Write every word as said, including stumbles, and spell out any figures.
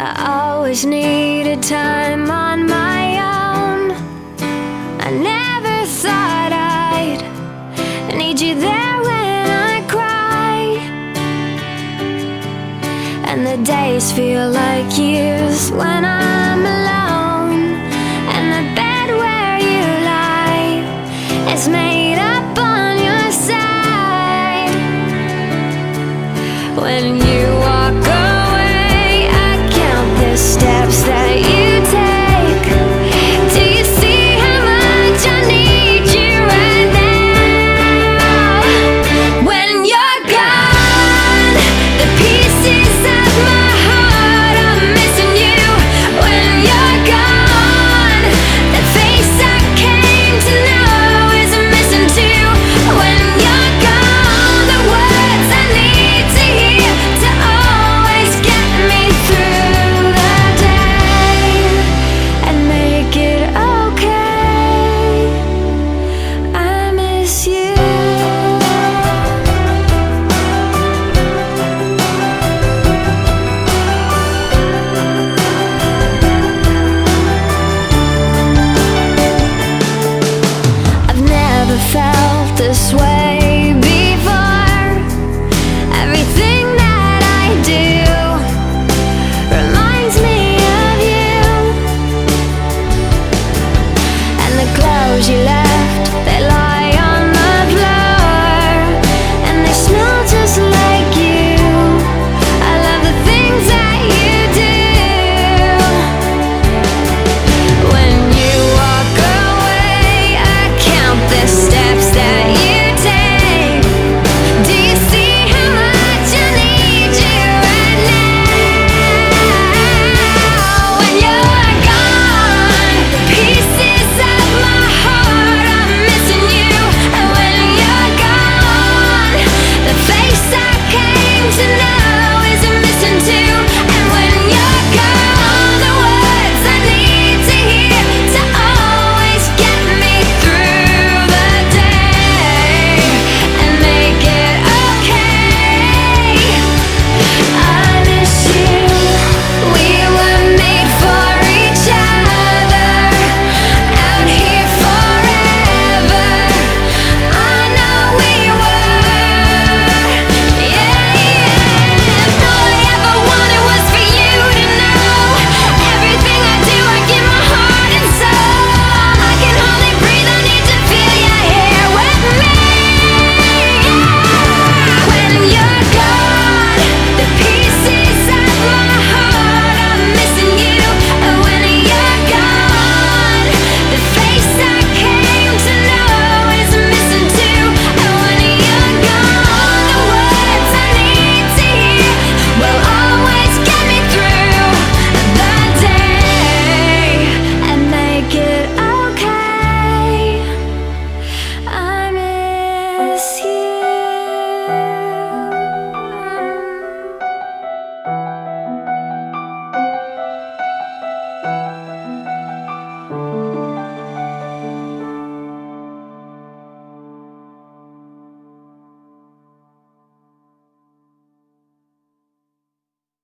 I always needed time on my own. I never thought I'd need you there when I cry, and the days feel like years when I'm alone, and the bed where you lie is made up on your side. When you walk away, I count the steps that you take. Do you see how much I need you right now? When you're gone, the pieces of